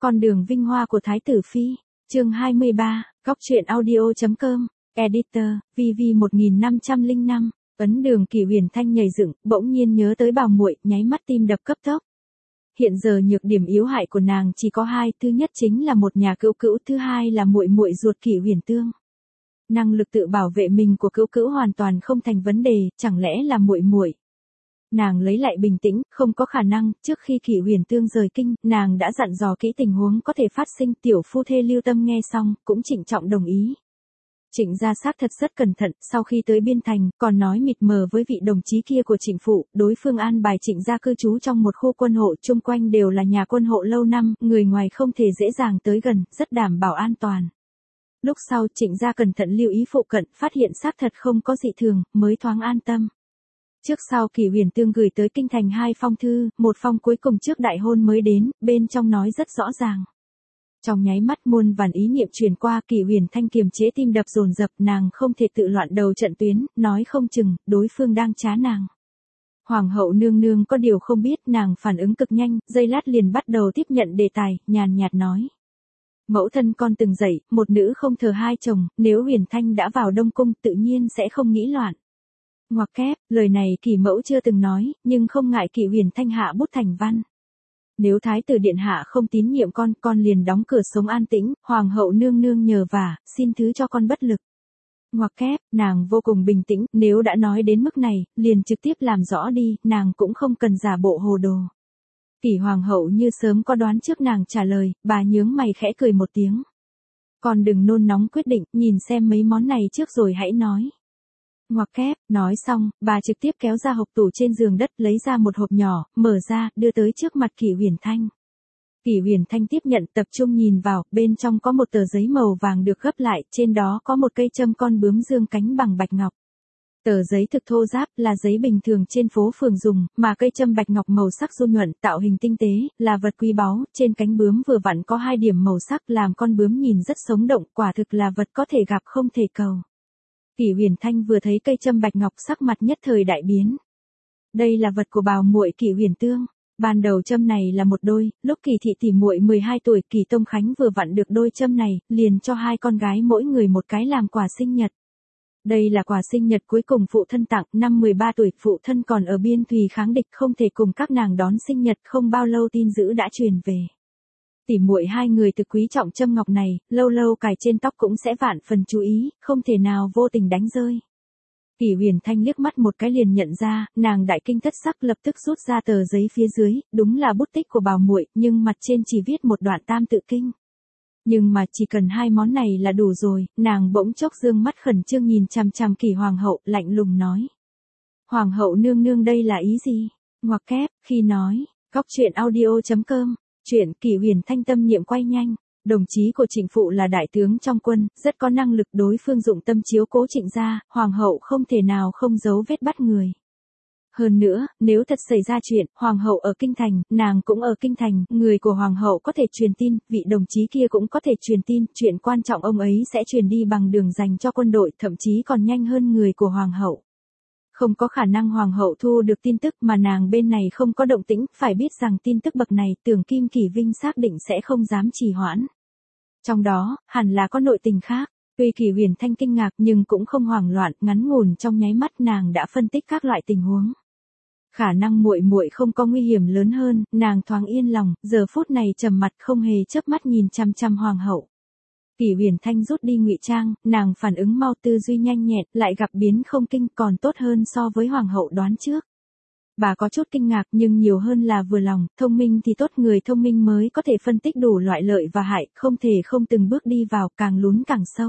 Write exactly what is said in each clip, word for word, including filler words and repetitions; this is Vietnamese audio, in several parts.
Con đường vinh hoa của Thái tử Phi, chương hai mươi ba, góc truyện audio.com, editor, vê vê một nghìn năm trăm lẻ năm, ấn Đường Kỷ Huyền Thanh nhảy dựng, bỗng nhiên nhớ tới Bảo muội, nháy mắt tim đập cấp tốc. Hiện giờ nhược điểm yếu hại của nàng chỉ có hai, thứ nhất chính là một nhà cữu cữu, thứ hai là muội muội ruột Kỷ Huyền Tương. Năng lực tự bảo vệ mình của cữu cữu hoàn toàn không thành vấn đề, chẳng lẽ là muội muội? Nàng lấy lại bình tĩnh, không có khả năng, trước khi Kỷ Huyền Tương rời kinh, nàng đã dặn dò kỹ tình huống có thể phát sinh, tiểu phu thê Lưu Tâm nghe xong, cũng trịnh trọng đồng ý. Trịnh gia xác thật rất cẩn thận, sau khi tới biên thành, còn nói mịt mờ với vị đồng chí kia của Trịnh phụ, đối phương an bài Trịnh gia cư trú trong một khu quân hộ, chung quanh đều là nhà quân hộ lâu năm, người ngoài không thể dễ dàng tới gần, rất đảm bảo an toàn. Lúc sau Trịnh gia cẩn thận lưu ý phụ cận, phát hiện xác thật không có dị thường, mới thoáng an tâm. Trước sau Kỷ Huyền Tương gửi tới kinh thành hai phong thư, một phong cuối cùng trước đại hôn mới đến, bên trong nói rất rõ ràng. Trong nháy mắt muôn vàn ý niệm truyền qua, Kỷ Huyền Thanh kiềm chế tim đập dồn dập, nàng không thể tự loạn đầu trận tuyến, nói không chừng, đối phương đang trá nàng. Hoàng hậu nương nương có điều không biết, nàng phản ứng cực nhanh, giây lát liền bắt đầu tiếp nhận đề tài, nhàn nhạt nói. Mẫu thân con từng dạy, một nữ không thờ hai chồng, nếu Huyền Thanh đã vào Đông Cung tự nhiên sẽ không nghĩ loạn. Ngoặc kép, lời này Kỷ mẫu chưa từng nói, nhưng không ngại Kỷ Huyền Thanh hạ bút thành văn. Nếu Thái tử điện hạ không tín nhiệm con, con liền đóng cửa sống an tĩnh, Hoàng hậu nương nương nhờ vả, xin thứ cho con bất lực. Ngoặc kép, nàng vô cùng bình tĩnh, nếu đã nói đến mức này, liền trực tiếp làm rõ đi, nàng cũng không cần giả bộ hồ đồ. Kỷ hoàng hậu như sớm có đoán trước nàng trả lời, bà nhướng mày khẽ cười một tiếng. Con đừng nôn nóng quyết định, nhìn xem mấy món này trước rồi hãy nói. Ngoặc kép, nói xong, bà trực tiếp kéo ra hộp tủ trên giường đất, lấy ra một hộp nhỏ, mở ra, đưa tới trước mặt Kỷ Huyền Thanh. Kỷ Huyền Thanh tiếp nhận, tập trung nhìn vào, bên trong có một tờ giấy màu vàng được gấp lại, trên đó có một cây châm con bướm dương cánh bằng bạch ngọc. Tờ giấy thực thô ráp, là giấy bình thường trên phố phường dùng, mà cây châm bạch ngọc màu sắc du nhuận, tạo hình tinh tế, là vật quý báu, trên cánh bướm vừa vặn có hai điểm màu sắc làm con bướm nhìn rất sống động, quả thực là vật có thể gặp không thể cầu. Kỷ Huyền Thanh vừa thấy cây châm bạch ngọc sắc mặt nhất thời đại biến. Đây là vật của Bảo muội Kỷ Huyền Tương. Ban đầu châm này là một đôi, lúc Kỷ thị tỷ muội mười hai tuổi, Kỷ Tông Khánh vừa vặn được đôi châm này, liền cho hai con gái mỗi người một cái làm quà sinh nhật. Đây là quà sinh nhật cuối cùng phụ thân tặng, năm mười ba tuổi, phụ thân còn ở biên thùy kháng địch không thể cùng các nàng đón sinh nhật, không bao lâu tin dữ đã truyền về. Tỷ muội hai người thực quý trọng châm ngọc này, lâu lâu cài trên tóc cũng sẽ vạn phần chú ý, không thể nào vô tình đánh rơi. Kỷ Huyền Thanh liếc mắt một cái liền nhận ra, nàng đại kinh thất sắc lập tức rút ra tờ giấy phía dưới, đúng là bút tích của Bảo muội, nhưng mặt trên chỉ viết một đoạn tam tự kinh. Nhưng mà chỉ cần hai món này là đủ rồi, nàng bỗng chốc dương mắt khẩn trương nhìn chằm chằm Kỷ hoàng hậu, lạnh lùng nói. Hoàng hậu nương nương đây là ý gì? Ngoặc kép, khi nói, góc truyện audio.com. Chuyện Kỷ Huyền Thanh tâm niệm quay nhanh, đồng chí của Trịnh phụ là đại tướng trong quân, rất có năng lực, đối phương dụng tâm chiếu cố Trịnh gia, hoàng hậu không thể nào không giấu vết bắt người. Hơn nữa, nếu thật xảy ra chuyện, hoàng hậu ở kinh thành, nàng cũng ở kinh thành, người của hoàng hậu có thể truyền tin, vị đồng chí kia cũng có thể truyền tin, chuyện quan trọng ông ấy sẽ truyền đi bằng đường dành cho quân đội, thậm chí còn nhanh hơn người của hoàng hậu. Không có khả năng hoàng hậu thu được tin tức mà nàng bên này không có động tĩnh, phải biết rằng tin tức bậc này Tưởng Kim Kỷ Vinh xác định sẽ không dám trì hoãn. Trong đó, hẳn là có nội tình khác. Tuy Kỷ Huyền Thanh kinh ngạc nhưng cũng không hoảng loạn, ngắn ngủn trong nháy mắt nàng đã phân tích các loại tình huống. Khả năng muội muội không có nguy hiểm lớn hơn, nàng thoáng yên lòng, giờ phút này trầm mặt không hề chớp mắt nhìn chăm chăm hoàng hậu. Kỷ Huyền Thanh rút đi ngụy trang, nàng phản ứng mau, tư duy nhanh nhẹn, lại gặp biến không kinh, còn tốt hơn so với hoàng hậu đoán trước. Bà có chút kinh ngạc nhưng nhiều hơn là vừa lòng, thông minh thì tốt, người thông minh mới có thể phân tích đủ loại lợi và hại, không thể không từng bước đi vào, càng lún càng sâu.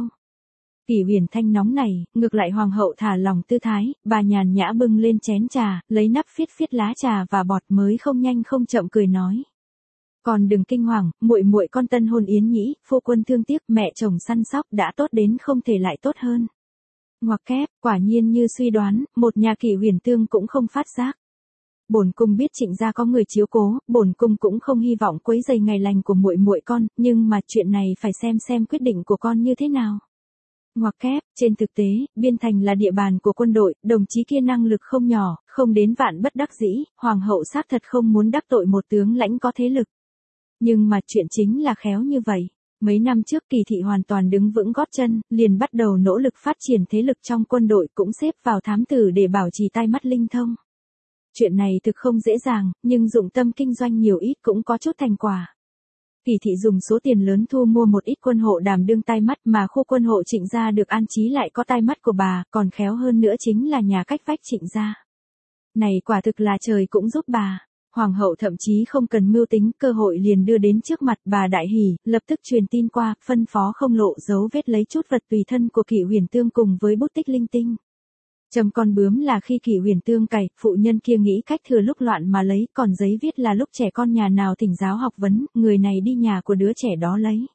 Kỷ Huyền Thanh nóng này, ngược lại hoàng hậu thả lòng tư thái, bà nhàn nhã bưng lên chén trà, lấy nắp phiết phiết lá trà và bọt, mới không nhanh không chậm cười nói. Còn đừng kinh hoàng, muội muội con tân hôn yến nhĩ, phu quân thương tiếc, mẹ chồng săn sóc đã tốt đến không thể lại tốt hơn. Ngoặc kép, quả nhiên như suy đoán, một nhà Kỷ Huyền Tương cũng không phát giác. Bổn cung biết Trịnh gia có người chiếu cố, bổn cung cũng không hy vọng quấy rầy ngày lành của muội muội con, nhưng mà chuyện này phải xem xem quyết định của con như thế nào. Ngoặc kép, trên thực tế, biên thành là địa bàn của quân đội, đồng chí kia năng lực không nhỏ, không đến vạn bất đắc dĩ, hoàng hậu xác thật không muốn đắc tội một tướng lãnh có thế lực. Nhưng mà chuyện chính là khéo như vậy. Mấy năm trước Kỳ thị hoàn toàn đứng vững gót chân, liền bắt đầu nỗ lực phát triển thế lực trong quân đội, cũng xếp vào thám tử để bảo trì tai mắt linh thông. Chuyện này thực không dễ dàng, nhưng dụng tâm kinh doanh nhiều ít cũng có chút thành quả. Kỳ thị dùng số tiền lớn thu mua một ít quân hộ đảm đương tai mắt, mà khu quân hộ Trịnh gia được an trí lại có tai mắt của bà, còn khéo hơn nữa chính là nhà cách vách Trịnh gia. Này quả thực là trời cũng giúp bà. Hoàng hậu thậm chí không cần mưu tính, cơ hội liền đưa đến trước mặt, bà đại hỉ, lập tức truyền tin qua, phân phó không lộ dấu vết lấy chút vật tùy thân của Kỷ Huyền Tương cùng với bút tích linh tinh. Châm con bướm là khi Kỷ Huyền Tương cày, phụ nhân kia nghĩ cách thừa lúc loạn mà lấy, còn giấy viết là lúc trẻ con nhà nào thỉnh giáo học vấn, người này đi nhà của đứa trẻ đó lấy.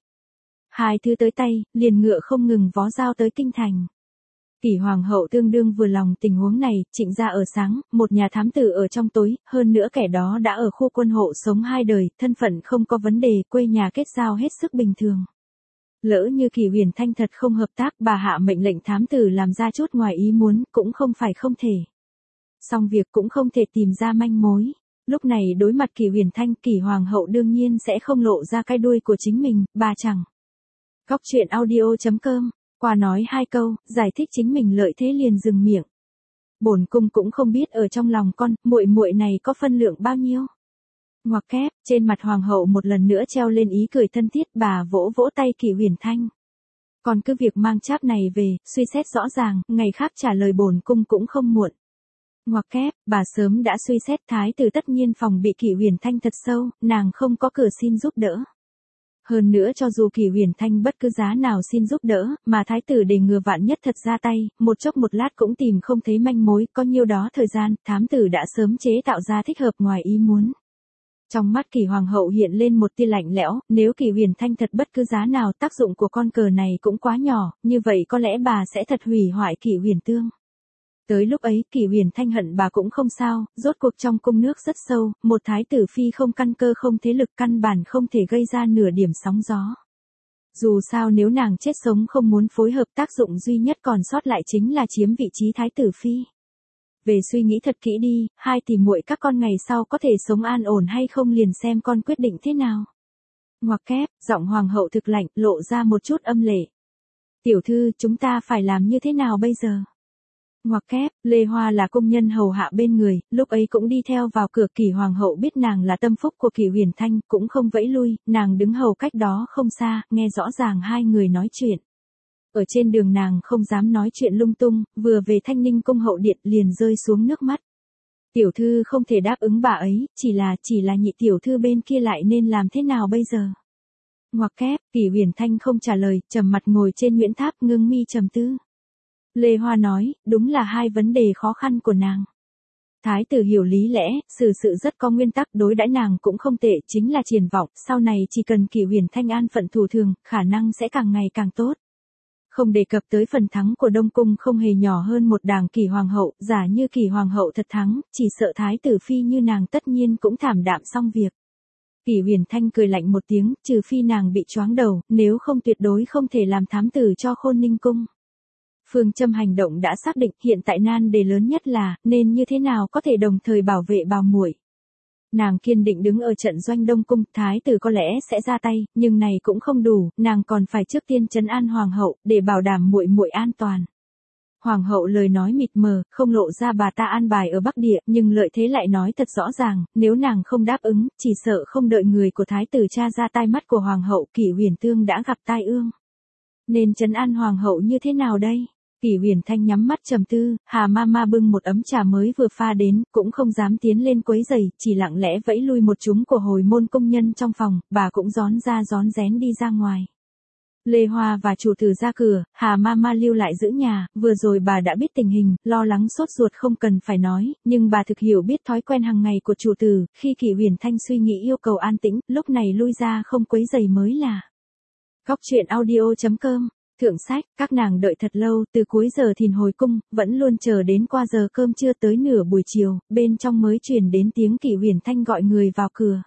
Hai thứ tới tay, liền ngựa không ngừng vó giao tới kinh thành. Kỷ hoàng hậu tương đương vừa lòng tình huống này, Trịnh gia ở sáng, một nhà thám tử ở trong tối, hơn nữa kẻ đó đã ở khu quân hộ sống hai đời, thân phận không có vấn đề, quê nhà kết giao hết sức bình thường. Lỡ như Kỷ Huyền Thanh thật không hợp tác, bà hạ mệnh lệnh thám tử làm ra chút ngoài ý muốn, cũng không phải không thể. Xong việc cũng không thể tìm ra manh mối. Lúc này đối mặt Kỷ Huyền Thanh, Kỷ hoàng hậu đương nhiên sẽ không lộ ra cái đuôi của chính mình, bà chẳng. Góc truyện audio chấm com qua nói hai câu, giải thích chính mình lợi thế liền dừng miệng. Bổn cung cũng không biết ở trong lòng con, muội muội này có phân lượng bao nhiêu. Ngoặc kép, trên mặt hoàng hậu một lần nữa treo lên ý cười thân thiết, bà vỗ vỗ tay Kỷ Huyền Thanh. Còn cứ việc mang cháp này về, suy xét rõ ràng, ngày khác trả lời bổn cung cũng không muộn. Ngoặc kép, bà sớm đã suy xét, thái tử tất nhiên phòng bị Kỷ Huyền Thanh thật sâu, nàng không có cửa xin giúp đỡ. Hơn nữa cho dù Kỷ Huyền Thanh bất cứ giá nào xin giúp đỡ, mà thái tử để ngừa vạn nhất thật ra tay, một chốc một lát cũng tìm không thấy manh mối, có nhiêu đó thời gian, thám tử đã sớm chế tạo ra thích hợp ngoài ý muốn. Trong mắt Kỷ hoàng hậu hiện lên một tia lạnh lẽo, nếu Kỷ Huyền Thanh thật bất cứ giá nào, tác dụng của con cờ này cũng quá nhỏ, như vậy có lẽ bà sẽ thật hủy hoại Kỷ Huyền Tương. Tới lúc ấy, Kỷ Huyền Thanh hận bà cũng không sao, rốt cuộc trong cung nước rất sâu, một thái tử phi không căn cơ không thế lực căn bản không thể gây ra nửa điểm sóng gió. Dù sao nếu nàng chết sống không muốn phối hợp, tác dụng duy nhất còn sót lại chính là chiếm vị trí thái tử phi. Về suy nghĩ thật kỹ đi, hai tỷ muội các con ngày sau có thể sống an ổn hay không liền xem con quyết định thế nào. Ngoặc kép, giọng hoàng hậu thực lạnh, lộ ra một chút âm lệ. Tiểu thư, chúng ta phải làm như thế nào bây giờ? Ngoặc kép, Lê Hoa là công nhân hầu hạ bên người, lúc ấy cũng đi theo vào cửa. Kỷ hoàng hậu biết nàng là tâm phúc của Kỷ Huyền Thanh, cũng không vẫy lui, nàng đứng hầu cách đó không xa, nghe rõ ràng hai người nói chuyện. Ở trên đường nàng không dám nói chuyện lung tung, vừa về Thanh Ninh cung hậu điện liền rơi xuống nước mắt. Tiểu thư không thể đáp ứng bà ấy, chỉ là, chỉ là nhị tiểu thư bên kia lại nên làm thế nào bây giờ? Ngoặc kép, Kỷ Huyền Thanh không trả lời, trầm mặt ngồi trên Nguyễn Tháp ngưng mi trầm tư. Lê Hoa nói, đúng là hai vấn đề khó khăn của nàng. Thái tử hiểu lý lẽ, xử sự rất có nguyên tắc, đối đãi nàng cũng không tệ, chính là triển vọng, sau này chỉ cần Kỷ Huyền Thanh an phận thủ thường, khả năng sẽ càng ngày càng tốt. Không đề cập tới phần thắng của Đông Cung không hề nhỏ hơn một đảng Kỷ hoàng hậu, giả như Kỷ hoàng hậu thật thắng, chỉ sợ thái tử phi như nàng tất nhiên cũng thảm đạm xong việc. Kỷ Huyền Thanh cười lạnh một tiếng, trừ phi nàng bị choáng đầu, nếu không tuyệt đối không thể làm thám tử cho Khôn Ninh cung. Phương châm hành động đã xác định, hiện tại nan đề lớn nhất là, nên như thế nào có thể đồng thời bảo vệ bảo muội. Nàng kiên định đứng ở trận doanh Đông Cung, thái tử có lẽ sẽ ra tay, nhưng này cũng không đủ, nàng còn phải trước tiên trấn an hoàng hậu, để bảo đảm muội muội an toàn. Hoàng hậu lời nói mịt mờ, không lộ ra bà ta an bài ở Bắc Địa, nhưng lợi thế lại nói thật rõ ràng, nếu nàng không đáp ứng, chỉ sợ không đợi người của thái tử tra ra tai mắt của hoàng hậu, Kỷ Huyền Tương đã gặp tai ương. Nên trấn an hoàng hậu như thế nào đây? Kỷ Huyền Thanh nhắm mắt trầm tư, Hà Mama bưng một ấm trà mới vừa pha đến, cũng không dám tiến lên quấy rầy, chỉ lặng lẽ vẫy lui một chúng của hồi môn công nhân trong phòng, bà cũng rón ra rón rén đi ra ngoài. Lê Hoa và chủ tử ra cửa, Hà Mama lưu lại giữ nhà, vừa rồi bà đã biết tình hình, lo lắng sốt ruột không cần phải nói, nhưng bà thực hiểu biết thói quen hàng ngày của chủ tử, khi Kỷ Huyền Thanh suy nghĩ yêu cầu an tĩnh, lúc này lui ra không quấy rầy mới là. Góc truyện audio chấm com Thượng sách, các nàng đợi thật lâu, từ cuối giờ thìn hồi cung, vẫn luôn chờ đến qua giờ cơm trưa tới nửa buổi chiều, bên trong mới truyền đến tiếng Kỷ Huyền Thanh gọi người vào cửa.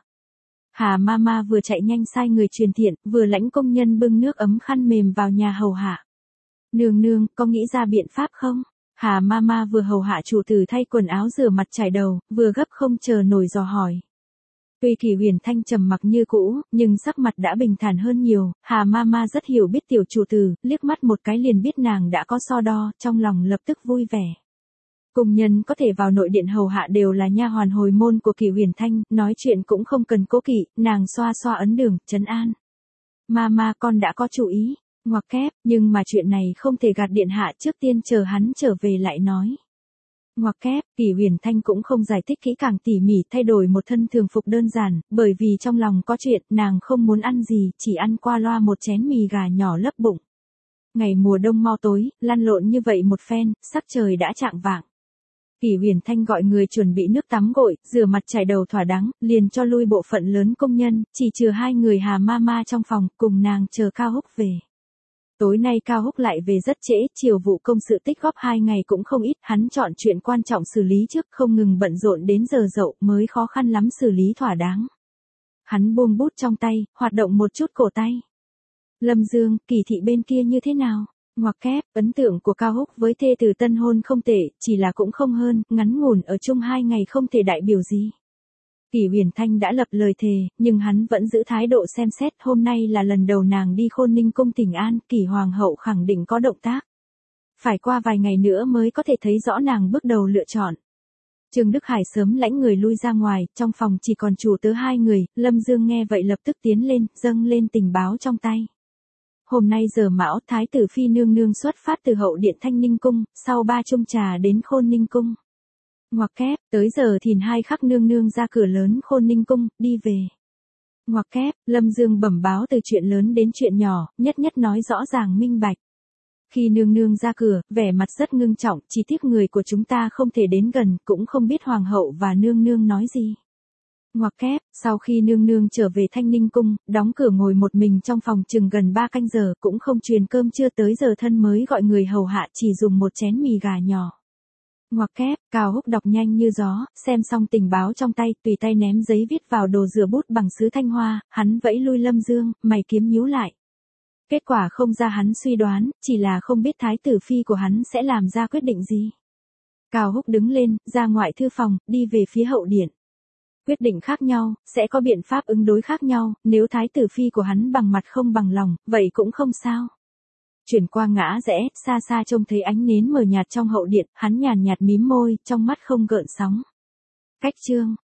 Hà Mama vừa chạy nhanh sai người truyền thiện, vừa lãnh công nhân bưng nước ấm khăn mềm vào nhà hầu hạ. Nương nương, có nghĩ ra biện pháp không? Hà Mama vừa hầu hạ chủ tử thay quần áo rửa mặt chải đầu, vừa gấp không chờ nổi dò hỏi. Tuy Kỷ Huyền Thanh trầm mặc như cũ, nhưng sắc mặt đã bình thản hơn nhiều, Hà Mama rất hiểu biết tiểu chủ tử, liếc mắt một cái liền biết nàng đã có so đo, trong lòng lập tức vui vẻ. Cung nhân có thể vào nội điện hầu hạ đều là nha hoàn hồi môn của Kỷ Huyền Thanh, nói chuyện cũng không cần cố kỵ, nàng xoa xoa ấn đường, trấn an. Mama con đã có chủ ý, ngoặc kép, nhưng mà chuyện này không thể gạt điện hạ, trước tiên chờ hắn trở về lại nói. Ngoặc kép, Kỷ Huyền Thanh cũng không giải thích kỹ càng tỉ mỉ, thay đổi một thân thường phục đơn giản, bởi vì trong lòng có chuyện, nàng không muốn ăn gì, chỉ ăn qua loa một chén mì gà nhỏ lấp bụng. Ngày mùa đông mau tối, lăn lộn như vậy một phen, sắc trời đã chạng vạng. Kỷ Huyền Thanh gọi người chuẩn bị nước tắm gội, rửa mặt chải đầu thỏa đáng, liền cho lui bộ phận lớn công nhân, chỉ trừ hai người Hà Mama trong phòng, cùng nàng chờ Cao Húc về. Tối nay Cao Húc lại về rất trễ, chiều vụ công sự tích góp hai ngày cũng không ít, hắn chọn chuyện quan trọng xử lý trước, không ngừng bận rộn đến giờ dậu mới khó khăn lắm xử lý thỏa đáng. Hắn buông bút trong tay, hoạt động một chút cổ tay. Lâm Dương, Kỳ thị bên kia như thế nào? Ngoặc kép, ấn tượng của Cao Húc với thê từ tân hôn không tệ, chỉ là cũng không hơn, ngắn ngủn ở chung hai ngày không thể đại biểu gì. Kỷ Huyền Thanh đã lập lời thề, nhưng hắn vẫn giữ thái độ xem xét, hôm nay là lần đầu nàng đi Khôn Ninh cung thỉnh an, Kỷ hoàng hậu khẳng định có động tác. Phải qua vài ngày nữa mới có thể thấy rõ nàng bước đầu lựa chọn. Trương Đức Hải sớm lãnh người lui ra ngoài, trong phòng chỉ còn chủ tớ hai người, Lâm Dương nghe vậy lập tức tiến lên, dâng lên tình báo trong tay. Hôm nay giờ mão, thái tử phi nương nương xuất phát từ hậu điện Thanh Ninh cung, sau ba chung trà đến Khôn Ninh cung. Ngoặc kép, tới giờ thìn hai khắc nương nương ra cửa lớn Khôn Ninh cung, đi về. Ngoặc kép, Lâm Dương bẩm báo từ chuyện lớn đến chuyện nhỏ, nhất nhất nói rõ ràng minh bạch. Khi nương nương ra cửa, vẻ mặt rất ngưng trọng, chỉ tiếc người của chúng ta không thể đến gần, cũng không biết hoàng hậu và nương nương nói gì. Ngoặc kép, sau khi nương nương trở về Thanh Ninh cung, đóng cửa ngồi một mình trong phòng chừng gần ba canh giờ, cũng không truyền cơm chưa tới giờ thân mới gọi người hầu hạ, chỉ dùng một chén mì gà nhỏ. Ngoặc kép, Cao Húc đọc nhanh như gió, xem xong tình báo trong tay, tùy tay ném giấy viết vào đồ rửa bút bằng sứ Thanh Hoa, hắn vẫy lui Lâm Dương, mày kiếm nhíu lại. Kết quả không ra hắn suy đoán, chỉ là không biết thái tử phi của hắn sẽ làm ra quyết định gì. Cao Húc đứng lên, ra ngoại thư phòng, đi về phía hậu điện. Quyết định khác nhau, sẽ có biện pháp ứng đối khác nhau, nếu thái tử phi của hắn bằng mặt không bằng lòng, vậy cũng không sao. Chuyển qua ngã rẽ, xa xa trông thấy ánh nến mờ nhạt trong hậu điện, hắn nhàn nhạt mím môi, trong mắt không gợn sóng. Cách chương